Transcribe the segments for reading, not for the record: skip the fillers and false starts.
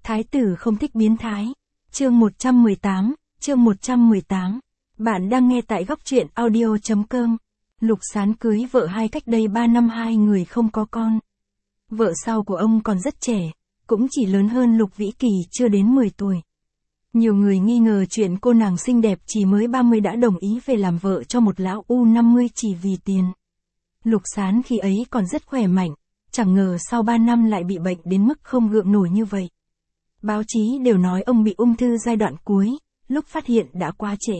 Thái tử không thích biến thái. Chương 118. Bạn đang nghe tại góc truyện audio.com. Lục Sán cưới vợ hai cách đây 3 năm, hai người không có con. Vợ sau của ông còn rất trẻ, cũng chỉ lớn hơn Lục Vĩ Kỳ chưa đến 10 tuổi. Nhiều người nghi ngờ chuyện cô nàng xinh đẹp chỉ mới 30 đã đồng ý về làm vợ cho một lão U50 chỉ vì tiền. Lục Sán khi ấy còn rất khỏe mạnh, chẳng ngờ sau 3 năm lại bị bệnh đến mức không gượng nổi như vậy. Báo chí đều nói ông bị ung thư giai đoạn cuối, lúc phát hiện đã quá trễ.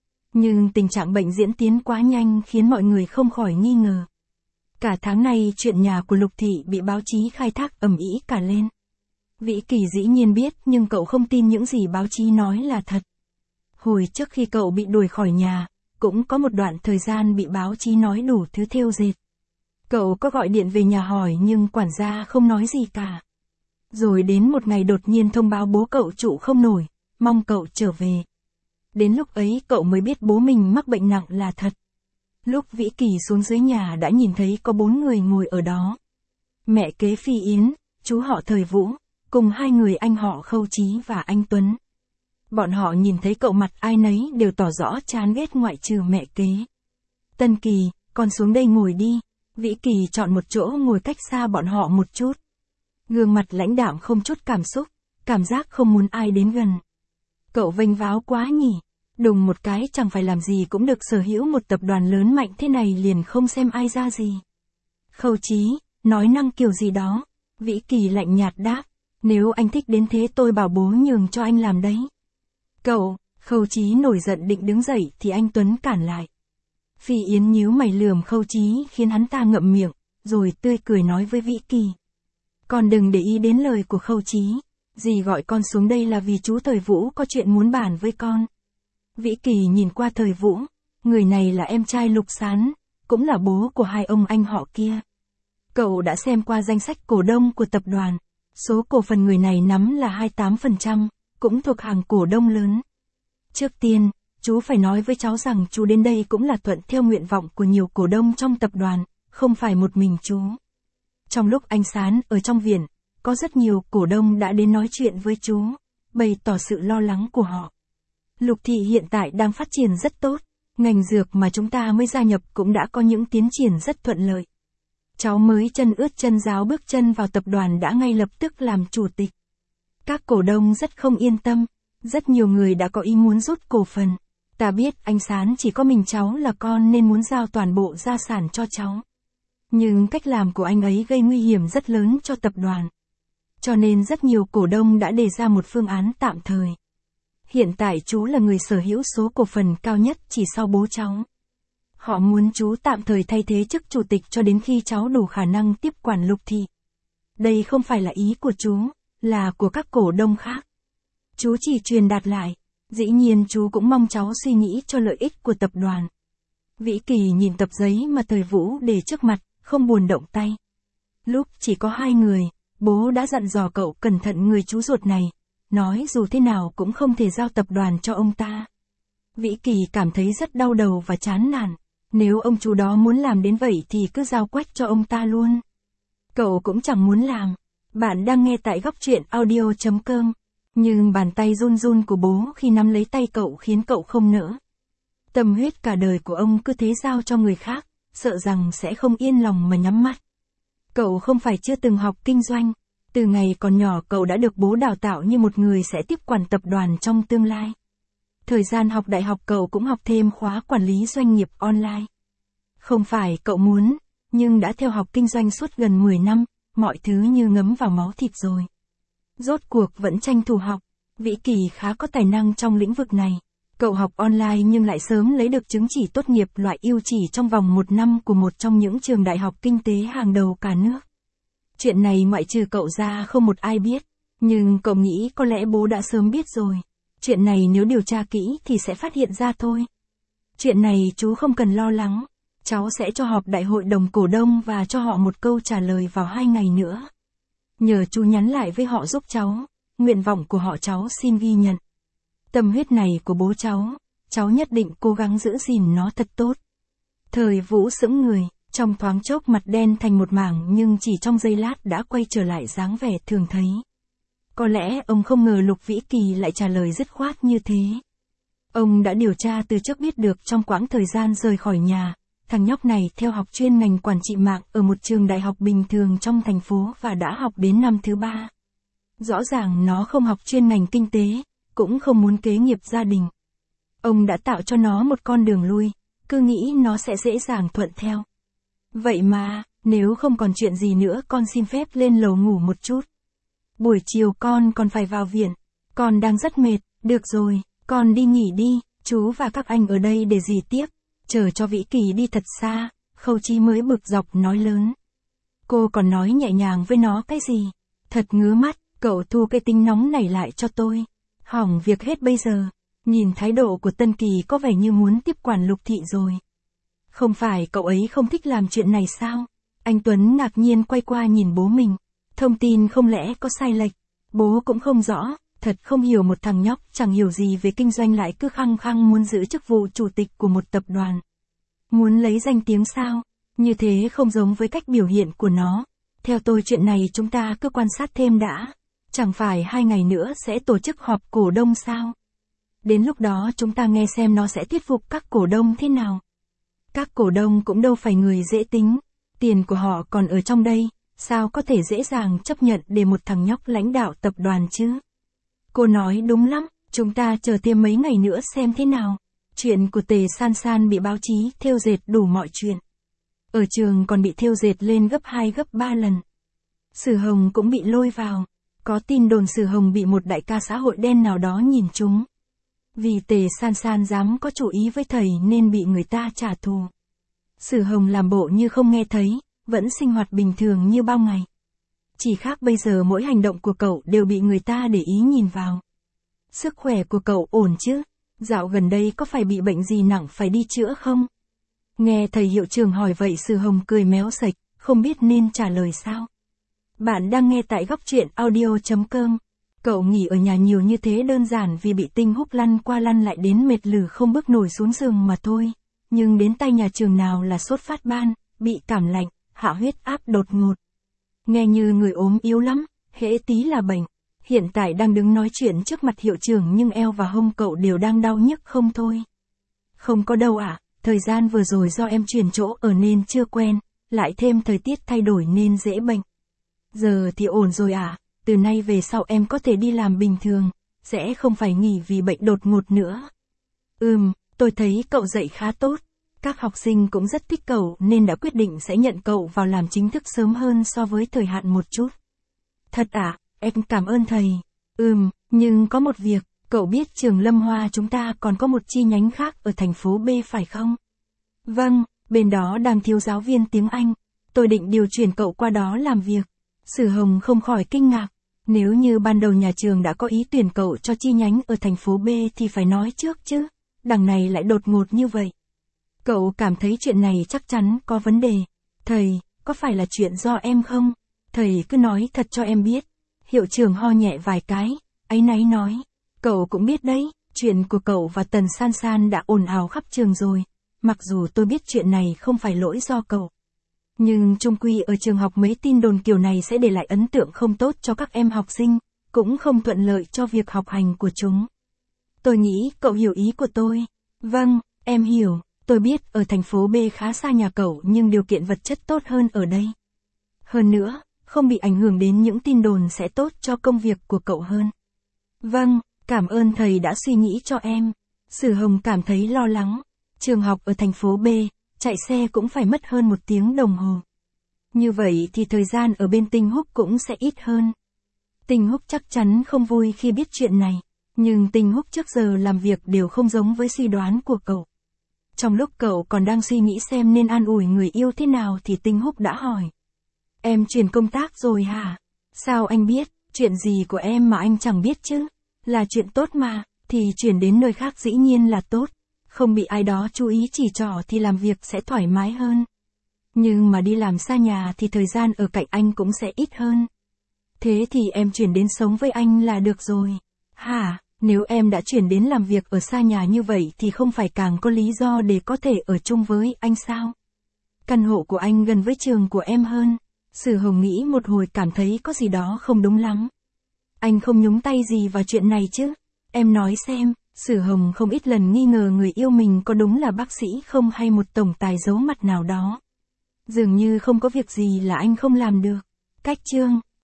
Nhưng tình trạng bệnh diễn tiến quá nhanh khiến mọi người không khỏi nghi ngờ. Cả tháng nay chuyện nhà của Lục Thị bị báo chí khai thác ầm ĩ cả lên. Vĩ Kỳ dĩ nhiên biết nhưng cậu không tin những gì báo chí nói là thật. Hồi trước khi cậu bị đuổi khỏi nhà, cũng có một đoạn thời gian bị báo chí nói đủ thứ thêu dệt. Cậu có gọi điện về nhà hỏi nhưng quản gia không nói gì cả. Rồi đến một ngày đột nhiên thông báo bố cậu trụ không nổi, mong cậu trở về. Đến lúc ấy cậu mới biết bố mình mắc bệnh nặng là thật. Lúc Vĩ Kỳ xuống dưới nhà đã nhìn thấy có 4 người ngồi ở đó. Mẹ kế Phi Yến, chú họ Thời Vũ, cùng 2 người anh họ Khâu Chí và anh Tuấn. Bọn họ nhìn thấy cậu mặt ai nấy đều tỏ rõ chán ghét ngoại trừ mẹ kế. Tân Kỳ, con xuống đây ngồi đi. Vĩ Kỳ chọn một chỗ ngồi cách xa bọn họ một chút. Gương mặt lãnh đạm không chút cảm xúc, cảm giác không muốn ai đến gần. Cậu vênh váo quá nhỉ, đùng một cái chẳng phải làm gì cũng được sở hữu một tập đoàn lớn mạnh thế này liền không xem ai ra gì. Khâu Chí, nói năng kiểu gì đó. Vĩ Kỳ lạnh nhạt đáp, nếu anh thích đến thế tôi bảo bố nhường cho anh làm đấy. Cậu, Khâu Chí nổi giận định đứng dậy thì anh Tuấn cản lại. Phi Yến nhíu mày lườm Khâu Chí khiến hắn ta ngậm miệng, rồi tươi cười nói với Vĩ Kỳ. Con đừng để ý đến lời của Khâu Chí, dì gọi con xuống đây là vì chú Thời Vũ có chuyện muốn bàn với con. Vĩ Kỳ nhìn qua Thời Vũ, người này là em trai Lục Sán, cũng là bố của 2 ông anh họ kia. Cậu đã xem qua danh sách cổ đông của tập đoàn, số cổ phần người này nắm là 28%, cũng thuộc hàng cổ đông lớn. Trước tiên, chú phải nói với cháu rằng chú đến đây cũng là thuận theo nguyện vọng của nhiều cổ đông trong tập đoàn, không phải một mình chú. Trong lúc anh Sán ở trong viện, có rất nhiều cổ đông đã đến nói chuyện với chú, bày tỏ sự lo lắng của họ. Lục Thị hiện tại đang phát triển rất tốt, ngành dược mà chúng ta mới gia nhập cũng đã có những tiến triển rất thuận lợi. Cháu mới chân ướt chân ráo bước chân vào tập đoàn đã ngay lập tức làm chủ tịch. Các cổ đông rất không yên tâm, rất nhiều người đã có ý muốn rút cổ phần. Ta biết anh Sán chỉ có mình cháu là con nên muốn giao toàn bộ gia sản cho cháu. Nhưng cách làm của anh ấy gây nguy hiểm rất lớn cho tập đoàn. Cho nên rất nhiều cổ đông đã đề ra một phương án tạm thời. Hiện tại chú là người sở hữu số cổ phần cao nhất chỉ sau bố cháu. Họ muốn chú tạm thời thay thế chức chủ tịch cho đến khi cháu đủ khả năng tiếp quản Lục Thị. Đây không phải là ý của chú, là của các cổ đông khác. Chú chỉ truyền đạt lại, dĩ nhiên chú cũng mong cháu suy nghĩ cho lợi ích của tập đoàn. Vĩ Kỳ nhìn tập giấy mà Thời Vũ để trước mặt, không buồn động tay. Lúc chỉ có 2 người, bố đã dặn dò cậu cẩn thận người chú ruột này, nói dù thế nào cũng không thể giao tập đoàn cho ông ta. Vĩ Kỳ cảm thấy rất đau đầu và chán nản, nếu ông chú đó muốn làm đến vậy thì cứ giao quách cho ông ta luôn. Cậu cũng chẳng muốn làm. Bạn đang nghe tại góc truyện audio.com, nhưng bàn tay run run của bố khi nắm lấy tay cậu khiến cậu không nỡ. Tâm huyết cả đời của ông cứ thế giao cho người khác, sợ rằng sẽ không yên lòng mà nhắm mắt. Cậu không phải chưa từng học kinh doanh, từ ngày còn nhỏ cậu đã được bố đào tạo như một người sẽ tiếp quản tập đoàn trong tương lai. Thời gian học đại học cậu cũng học thêm khóa quản lý doanh nghiệp online. Không phải cậu muốn, nhưng đã theo học kinh doanh suốt gần 10 năm, mọi thứ như ngấm vào máu thịt rồi. Rốt cuộc vẫn tranh thủ học, Vĩ Kỳ khá có tài năng trong lĩnh vực này. Cậu học online nhưng lại sớm lấy được chứng chỉ tốt nghiệp loại ưu chỉ trong vòng 1 năm của một trong những trường đại học kinh tế hàng đầu cả nước. Chuyện này ngoại trừ cậu ra không một ai biết, nhưng cậu nghĩ có lẽ bố đã sớm biết rồi. Chuyện này nếu điều tra kỹ thì sẽ phát hiện ra thôi. Chuyện này chú không cần lo lắng, cháu sẽ cho họp đại hội đồng cổ đông và cho họ một câu trả lời vào 2 ngày nữa. Nhờ chú nhắn lại với họ giúp cháu, nguyện vọng của họ cháu xin ghi nhận. Tâm huyết này của bố cháu nhất định cố gắng giữ gìn nó thật tốt. Thời Vũ sững người, trong thoáng chốc mặt đen thành một mảng nhưng chỉ trong giây lát đã quay trở lại dáng vẻ thường thấy. Có lẽ ông không ngờ Lục Vĩ Kỳ lại trả lời dứt khoát như thế. Ông đã điều tra từ trước biết được trong quãng thời gian rời khỏi nhà, thằng nhóc này theo học chuyên ngành quản trị mạng ở một trường đại học bình thường trong thành phố và đã học đến năm thứ 3. Rõ ràng nó không học chuyên ngành kinh tế, cũng không muốn kế nghiệp gia đình. Ông đã tạo cho nó một con đường lui, cứ nghĩ nó sẽ dễ dàng thuận theo. Vậy mà, nếu không còn chuyện gì nữa con xin phép lên lầu ngủ một chút. Buổi chiều con còn phải vào viện, con đang rất mệt, được rồi, con đi nghỉ đi, chú và các anh ở đây để gì tiếp, chờ cho Vĩ Kỳ đi thật xa, Khâu Chí mới bực dọc nói lớn. Cô còn nói nhẹ nhàng với nó cái gì, thật ngứa mắt, cậu thu cái tính nóng này lại cho tôi. Hỏng việc hết bây giờ, nhìn thái độ của Tân Kỳ có vẻ như muốn tiếp quản Lục Thị rồi. Không phải cậu ấy không thích làm chuyện này sao? Anh Tuấn ngạc nhiên quay qua nhìn bố mình. Thông tin không lẽ có sai lệch? Bố cũng không rõ, thật không hiểu một thằng nhóc chẳng hiểu gì về kinh doanh lại cứ khăng khăng muốn giữ chức vụ chủ tịch của một tập đoàn. Muốn lấy danh tiếng sao? Như thế không giống với cách biểu hiện của nó. Theo tôi chuyện này chúng ta cứ quan sát thêm đã. Chẳng phải 2 ngày nữa sẽ tổ chức họp cổ đông sao? Đến lúc đó chúng ta nghe xem nó sẽ thuyết phục các cổ đông thế nào. Các cổ đông cũng đâu phải người dễ tính. Tiền của họ còn ở trong đây, sao có thể dễ dàng chấp nhận để một thằng nhóc lãnh đạo tập đoàn chứ? Cô nói đúng lắm, chúng ta chờ thêm mấy ngày nữa xem thế nào. Chuyện của Tề San San bị báo chí thêu dệt đủ mọi chuyện. Ở trường còn bị thêu dệt lên gấp 2 gấp 3 lần. Sử Hồng cũng bị lôi vào. Có tin đồn Sử Hồng bị một đại ca xã hội đen nào đó nhìn trúng. Vì Tề San San dám có chủ ý với thầy nên bị người ta trả thù. Sử Hồng làm bộ như không nghe thấy, vẫn sinh hoạt bình thường như bao ngày. Chỉ khác bây giờ mỗi hành động của cậu đều bị người ta để ý nhìn vào. Sức khỏe của cậu ổn chứ? Dạo gần đây có phải bị bệnh gì nặng phải đi chữa không? Nghe thầy hiệu trưởng hỏi vậy Sử Hồng cười méo sạch, không biết nên trả lời sao. Bạn đang nghe tại góc truyện audio.com. Cậu nghỉ ở nhà nhiều như thế đơn giản vì bị Tinh Húc lăn qua lăn lại đến mệt lử không bước nổi xuống giường mà thôi. Nhưng đến tay nhà trường nào là sốt phát ban, bị cảm lạnh, hạ huyết áp đột ngột. Nghe như người ốm yếu lắm, hễ tí là bệnh. Hiện tại đang đứng nói chuyện trước mặt hiệu trưởng nhưng eo và hông cậu đều đang đau nhức không thôi. Không có đâu ạ, thời gian vừa rồi do em chuyển chỗ ở nên chưa quen, lại thêm thời tiết thay đổi nên dễ bệnh. Giờ thì ổn rồi ạ, từ nay về sau em có thể đi làm bình thường, sẽ không phải nghỉ vì bệnh đột ngột nữa. Tôi thấy cậu dạy khá tốt. Các học sinh cũng rất thích cậu nên đã quyết định sẽ nhận cậu vào làm chính thức sớm hơn so với thời hạn một chút. Thật ạ, em cảm ơn thầy. Nhưng có một việc, cậu biết trường Lâm Hoa chúng ta còn có một chi nhánh khác ở thành phố B phải không? Vâng, bên đó đang thiếu giáo viên tiếng Anh. Tôi định điều chuyển cậu qua đó làm việc. Sử Hồng không khỏi kinh ngạc. Nếu như ban đầu nhà trường đã có ý tuyển cậu cho chi nhánh ở thành phố B thì phải nói trước chứ. Đằng này lại đột ngột như vậy. Cậu cảm thấy chuyện này chắc chắn có vấn đề. Thầy, có phải là chuyện do em không? Thầy cứ nói thật cho em biết. Hiệu trưởng ho nhẹ vài cái, áy náy nói. Cậu cũng biết đấy, chuyện của cậu và Tần San San đã ồn ào khắp trường rồi. Mặc dù tôi biết chuyện này không phải lỗi do cậu. Nhưng chung quy ở trường học mấy tin đồn kiểu này sẽ để lại ấn tượng không tốt cho các em học sinh, cũng không thuận lợi cho việc học hành của chúng. Tôi nghĩ cậu hiểu ý của tôi. Vâng, em hiểu. Tôi biết ở thành phố B khá xa nhà cậu nhưng điều kiện vật chất tốt hơn ở đây. Hơn nữa, không bị ảnh hưởng đến những tin đồn sẽ tốt cho công việc của cậu hơn. Vâng, cảm ơn thầy đã suy nghĩ cho em. Sử Hồng cảm thấy lo lắng. Trường học ở thành phố B, chạy xe cũng phải mất hơn 1 tiếng đồng hồ. Như vậy thì thời gian ở bên Tinh Húc cũng sẽ ít hơn. Tinh Húc chắc chắn không vui khi biết chuyện này, nhưng Tinh Húc trước giờ làm việc đều không giống với suy đoán của cậu. Trong lúc cậu còn đang suy nghĩ xem nên an ủi người yêu thế nào thì Tinh Húc đã hỏi. Em chuyển công tác rồi hả? Sao anh biết, chuyện gì của em mà anh chẳng biết chứ? Là chuyện tốt mà, thì chuyển đến nơi khác dĩ nhiên là tốt. Không bị ai đó chú ý chỉ trỏ thì làm việc sẽ thoải mái hơn. Nhưng mà đi làm xa nhà thì thời gian ở cạnh anh cũng sẽ ít hơn. Thế thì em chuyển đến sống với anh là được rồi. Hả? Nếu em đã chuyển đến làm việc ở xa nhà như vậy thì không phải càng có lý do để có thể ở chung với anh sao? Căn hộ của anh gần với trường của em hơn. Sử Hồng nghĩ một hồi cảm thấy có gì đó không đúng lắm. Anh không nhúng tay gì vào chuyện này chứ? Em nói xem, Sử Hồng không ít lần nghi ngờ người yêu mình có đúng là bác sĩ không hay một tổng tài giấu mặt nào đó. Dường như không có việc gì là anh không làm được. Cách chương